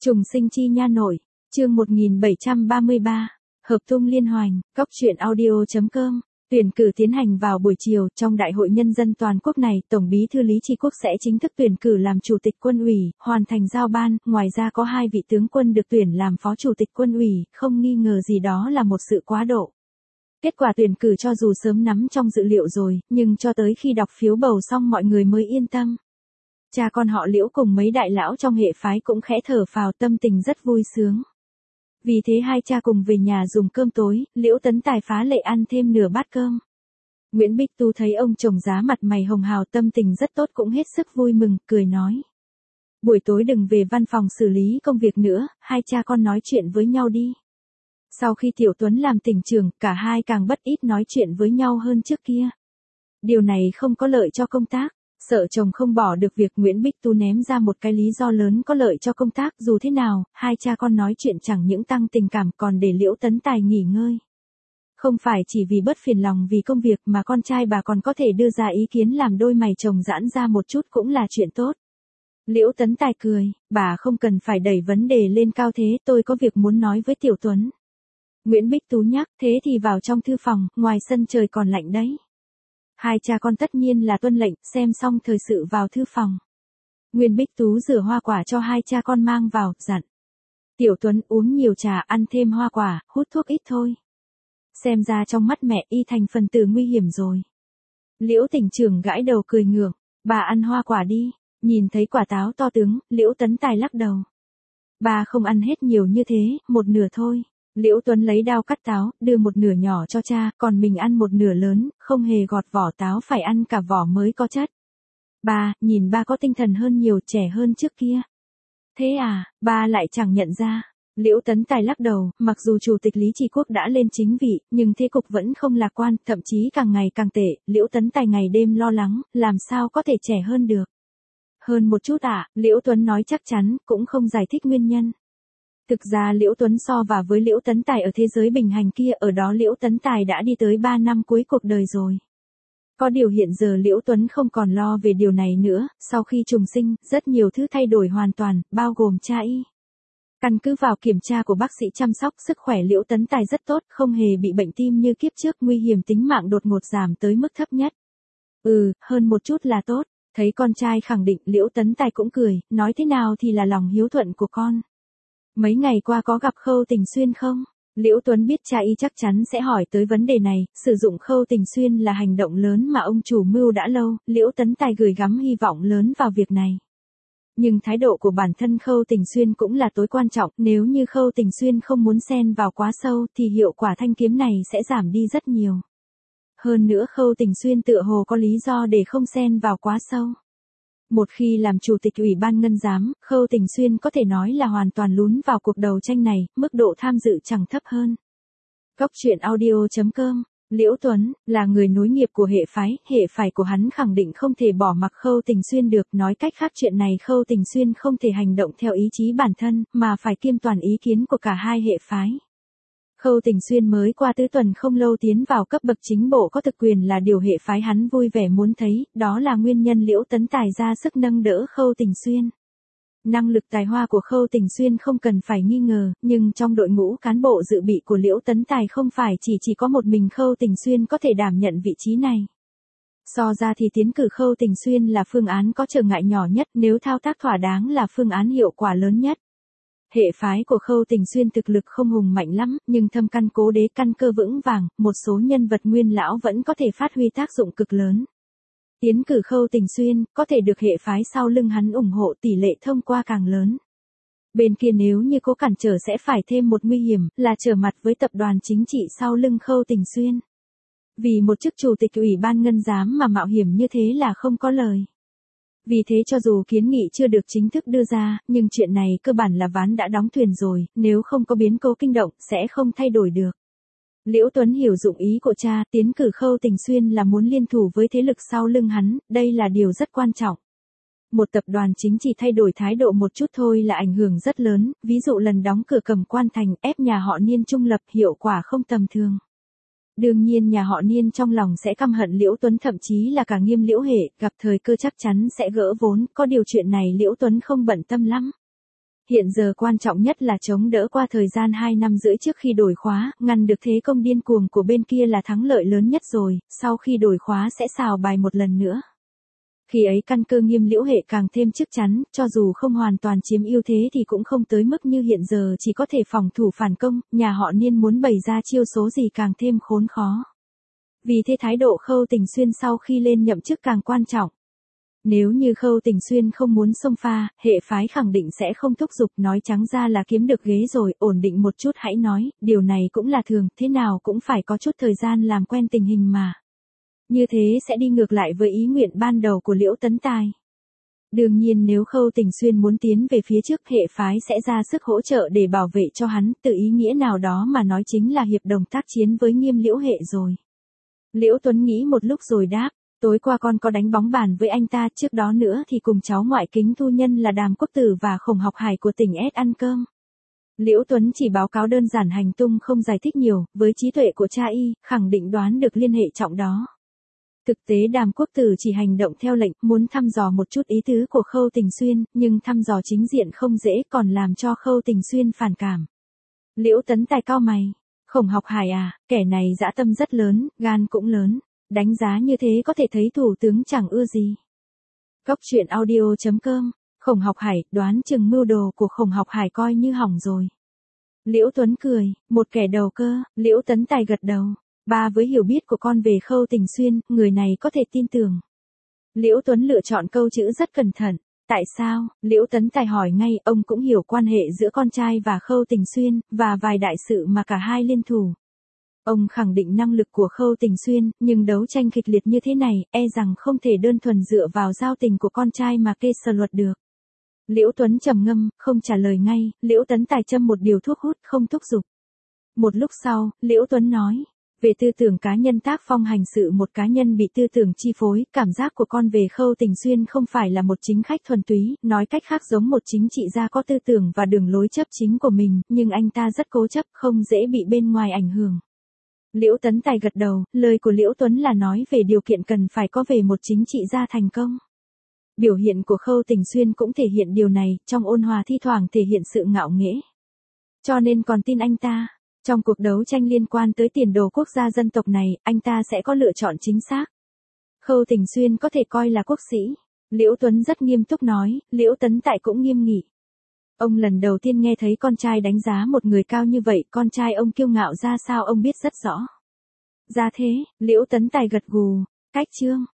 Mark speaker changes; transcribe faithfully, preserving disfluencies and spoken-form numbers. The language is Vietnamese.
Speaker 1: Trùng sinh chi nha nội, chương một nghìn bảy trăm ba mươi ba, hợp tung liên hoành, cóc truyện audio.com. Tuyển cử tiến hành vào buổi chiều, trong Đại hội Nhân dân toàn quốc này, Tổng bí thư Lý Chi Quốc sẽ chính thức tuyển cử làm Chủ tịch Quân ủy, hoàn thành giao ban, ngoài ra có hai vị tướng quân được tuyển làm Phó Chủ tịch Quân ủy, không nghi ngờ gì đó là một sự quá độ. Kết quả tuyển cử cho dù sớm nắm trong dự liệu rồi, nhưng cho tới khi đọc phiếu bầu xong mọi người mới yên tâm. Cha con họ Liễu cùng mấy đại lão trong hệ phái cũng khẽ thở phào, tâm tình rất vui sướng. Vì thế hai cha cùng về nhà dùng cơm tối, Liễu Tấn Tài phá lệ ăn thêm nửa bát cơm. Nguyễn Bích Tu thấy ông chồng giá mặt mày hồng hào, tâm tình rất tốt, cũng hết sức vui mừng, cười nói. Buổi tối đừng về văn phòng xử lý công việc nữa, hai cha con nói chuyện với nhau đi. Sau khi Tiểu Tuấn làm tỉnh trưởng, cả hai càng bất ít nói chuyện với nhau hơn trước kia. Điều này không có lợi cho công tác. Sợ chồng không bỏ được việc, Nguyễn Bích Tu ném ra một cái lý do lớn có lợi cho công tác. Dù thế nào, hai cha con nói chuyện chẳng những tăng tình cảm còn để Liễu Tấn Tài nghỉ ngơi. Không phải chỉ vì bớt phiền lòng vì công việc mà con trai bà còn có thể đưa ra ý kiến làm đôi mày chồng giãn ra một chút cũng là chuyện tốt. Liễu Tấn Tài cười, bà không cần phải đẩy vấn đề lên cao thế, tôi có việc muốn nói với Tiểu Tuấn. Nguyễn Bích Tú nhắc, thế thì vào trong thư phòng, ngoài sân trời còn lạnh đấy. Hai cha con tất nhiên là tuân lệnh, xem xong thời sự vào thư phòng. Nguyên Bích Tú rửa hoa quả cho hai cha con mang vào, dặn. Tiểu Tuấn uống nhiều trà, ăn thêm hoa quả, hút thuốc ít thôi. Xem ra trong mắt mẹ y thành phần tử nguy hiểm rồi. Liễu tỉnh trưởng gãi đầu cười ngượng, bà ăn hoa quả đi, nhìn thấy quả táo to tướng, Liễu Tấn Tài lắc đầu. Bà không ăn hết nhiều như thế, một nửa thôi. Liễu Tuấn lấy dao cắt táo, đưa một nửa nhỏ cho cha, còn mình ăn một nửa lớn, không hề gọt vỏ táo, phải ăn cả vỏ mới có chất. Ba, nhìn ba có tinh thần hơn nhiều, trẻ hơn trước kia. Thế à, ba lại chẳng nhận ra. Liễu Tấn Tài lắc đầu, mặc dù Chủ tịch Lý Chi Quốc đã lên chính vị, nhưng thế cục vẫn không lạc quan, thậm chí càng ngày càng tệ. Liễu Tấn Tài ngày đêm lo lắng, làm sao có thể trẻ hơn được. Hơn một chút à, Liễu Tuấn nói chắc chắn, cũng không giải thích nguyên nhân. Thực ra Liễu Tuấn so và với Liễu Tấn Tài ở thế giới bình hành kia, ở đó Liễu Tấn Tài đã đi tới ba năm cuối cuộc đời rồi. Có điều hiện giờ Liễu Tuấn không còn lo về điều này nữa, sau khi trùng sinh, rất nhiều thứ thay đổi hoàn toàn, bao gồm cha y. Căn cứ vào kiểm tra của bác sĩ chăm sóc sức khỏe, Liễu Tấn Tài rất tốt, không hề bị bệnh tim như kiếp trước, nguy hiểm tính mạng đột ngột giảm tới mức thấp nhất. Ừ, hơn một chút là tốt. Thấy con trai khẳng định, Liễu Tấn Tài cũng cười, nói thế nào thì là lòng hiếu thuận của con. Mấy ngày qua có gặp Khâu Tình Xuyên không? Liễu Tuấn biết cha y chắc chắn sẽ hỏi tới vấn đề này, sử dụng Khâu Tình Xuyên là hành động lớn mà ông chủ mưu đã lâu, Liễu Tấn Tài gửi gắm hy vọng lớn vào việc này. Nhưng thái độ của bản thân Khâu Tình Xuyên cũng là tối quan trọng, nếu như Khâu Tình Xuyên không muốn xen vào quá sâu thì hiệu quả thanh kiếm này sẽ giảm đi rất nhiều. Hơn nữa Khâu Tình Xuyên tựa hồ có lý do để không xen vào quá sâu. Một khi làm Chủ tịch Ủy ban Ngân giám, Khâu Tình Xuyên có thể nói là hoàn toàn lún vào cuộc đấu tranh này, mức độ tham dự chẳng thấp hơn. Cóc truyện audio.com. Liễu Tuấn, là người nối nghiệp của hệ phái, hệ phái của hắn khẳng định không thể bỏ mặc Khâu Tình Xuyên được, nói cách khác chuyện này Khâu Tình Xuyên không thể hành động theo ý chí bản thân, mà phải kiêm toàn ý kiến của cả hai hệ phái. Khâu Tình Xuyên mới qua tứ tuần không lâu tiến vào cấp bậc chính bộ có thực quyền là điều hệ phái hắn vui vẻ muốn thấy, đó là nguyên nhân Liễu Tấn Tài ra sức nâng đỡ Khâu Tình Xuyên. Năng lực tài hoa của Khâu Tình Xuyên không cần phải nghi ngờ, nhưng trong đội ngũ cán bộ dự bị của Liễu Tấn Tài không phải chỉ chỉ có một mình Khâu Tình Xuyên có thể đảm nhận vị trí này. So ra thì tiến cử Khâu Tình Xuyên là phương án có trở ngại nhỏ nhất, nếu thao tác thỏa đáng là phương án hiệu quả lớn nhất. Hệ phái của Khâu Tình Xuyên thực lực không hùng mạnh lắm, nhưng thâm căn cố đế, căn cơ vững vàng, một số nhân vật nguyên lão vẫn có thể phát huy tác dụng cực lớn. Tiến cử Khâu Tình Xuyên, có thể được hệ phái sau lưng hắn ủng hộ, tỷ lệ thông qua càng lớn. Bên kia nếu như cố cản trở sẽ phải thêm một nguy hiểm, là trở mặt với tập đoàn chính trị sau lưng Khâu Tình Xuyên. Vì một chức Chủ tịch Ủy ban Ngân giám mà mạo hiểm như thế là không có lời. Vì thế cho dù kiến nghị chưa được chính thức đưa ra, nhưng chuyện này cơ bản là ván đã đóng thuyền rồi, nếu không có biến cố kinh động, sẽ không thay đổi được. Liễu Tuấn hiểu dụng ý của cha, tiến cử Khâu Tình Xuyên là muốn liên thủ với thế lực sau lưng hắn, đây là điều rất quan trọng. Một tập đoàn chính chỉ thay đổi thái độ một chút thôi là ảnh hưởng rất lớn, ví dụ lần đóng cửa Cẩm Quan Thành, ép nhà họ Niên trung lập, hiệu quả không tầm thường. Đương nhiên nhà họ Niên trong lòng sẽ căm hận Liễu Tuấn, thậm chí là cả Nghiêm Liễu Hệ, gặp thời cơ chắc chắn sẽ gỡ vốn, có điều chuyện này Liễu Tuấn không bận tâm lắm. Hiện giờ quan trọng nhất là chống đỡ qua thời gian hai năm rưỡi trước khi đổi khóa, ngăn được thế công điên cuồng của bên kia là thắng lợi lớn nhất rồi, sau khi đổi khóa sẽ xào bài một lần nữa. Khi ấy căn cơ Nghiêm Liễu hệ càng thêm chắc chắn, cho dù không hoàn toàn chiếm ưu thế thì cũng không tới mức như hiện giờ chỉ có thể phòng thủ phản công, nhà họ Niên muốn bày ra chiêu số gì càng thêm khốn khó. Vì thế thái độ Khâu Tình Xuyên sau khi lên nhậm chức càng quan trọng. Nếu như Khâu Tình Xuyên không muốn xông pha, hệ phái khẳng định sẽ không thúc giục, nói trắng ra là kiếm được ghế rồi, ổn định một chút hãy nói, điều này cũng là thường, thế nào cũng phải có chút thời gian làm quen tình hình mà. Như thế sẽ đi ngược lại với ý nguyện ban đầu của Liễu Tấn Tài. Đương nhiên nếu Khâu Tình Xuyên muốn tiến về phía trước, hệ phái sẽ ra sức hỗ trợ để bảo vệ cho hắn, từ ý nghĩa nào đó mà nói chính là hiệp đồng tác chiến với Nghiêm Liễu hệ rồi. Liễu Tuấn nghĩ một lúc rồi đáp, tối qua con có đánh bóng bàn với anh ta, trước đó nữa thì cùng cháu ngoại Kính Thu Nhân là Đàm Quốc Tử và Khổng Học Hải của tỉnh S ăn cơm. Liễu Tuấn chỉ báo cáo đơn giản hành tung không giải thích nhiều, với trí tuệ của cha y, khẳng định đoán được liên hệ trọng đó. Thực tế Đàm Quốc Tử chỉ hành động theo lệnh, muốn thăm dò một chút ý tứ của Khâu Tình Xuyên, nhưng thăm dò chính diện không dễ, còn làm cho Khâu Tình Xuyên phản cảm. Liễu Tấn Tài cau mày, Khổng Học Hải à, kẻ này dã tâm rất lớn, gan cũng lớn, đánh giá như thế có thể thấy thủ tướng chẳng ưa gì. Góc truyện audio chấm com, Khổng Học Hải, đoán chừng mưu đồ của Khổng Học Hải coi như hỏng rồi. Liễu Tuấn cười, một kẻ đầu cơ, Liễu Tấn Tài gật đầu. Ba với hiểu biết của con về Khâu Tình Xuyên, người này có thể tin tưởng. Liễu Tuấn lựa chọn câu chữ rất cẩn thận. Tại sao? Liễu Tấn Tài hỏi ngay, ông cũng hiểu quan hệ giữa con trai và Khâu Tình Xuyên, và vài đại sự mà cả hai liên thủ. Ông khẳng định năng lực của Khâu Tình Xuyên, nhưng đấu tranh kịch liệt như thế này, e rằng không thể đơn thuần dựa vào giao tình của con trai mà kê sờ luật được. Liễu Tuấn trầm ngâm, không trả lời ngay, Liễu Tấn Tài châm một điều thuốc hút, không thúc giục. Một lúc sau, Liễu Tuấn nói, về tư tưởng cá nhân tác phong hành sự một cá nhân bị tư tưởng chi phối, cảm giác của con về Khâu Tình Xuyên không phải là một chính khách thuần túy, nói cách khác giống một chính trị gia có tư tưởng và đường lối chấp chính của mình, nhưng anh ta rất cố chấp, không dễ bị bên ngoài ảnh hưởng. Liễu Tấn Tài gật đầu, lời của Liễu Tuấn là nói về điều kiện cần phải có về một chính trị gia thành công. Biểu hiện của Khâu Tình Xuyên cũng thể hiện điều này, trong ôn hòa thi thoảng thể hiện sự ngạo nghễ. Cho nên còn tin anh ta. Trong cuộc đấu tranh liên quan tới tiền đồ quốc gia dân tộc này, anh ta sẽ có lựa chọn chính xác. Khâu Tình Xuyên có thể coi là quốc sĩ. Liễu Tuấn rất nghiêm túc nói, Liễu Tấn Tại cũng nghiêm nghị. Ông lần đầu tiên nghe thấy con trai đánh giá một người cao như vậy, con trai ông kiêu ngạo ra sao ông biết rất rõ. Ra thế, Liễu Tấn Tài gật gù, cách chương.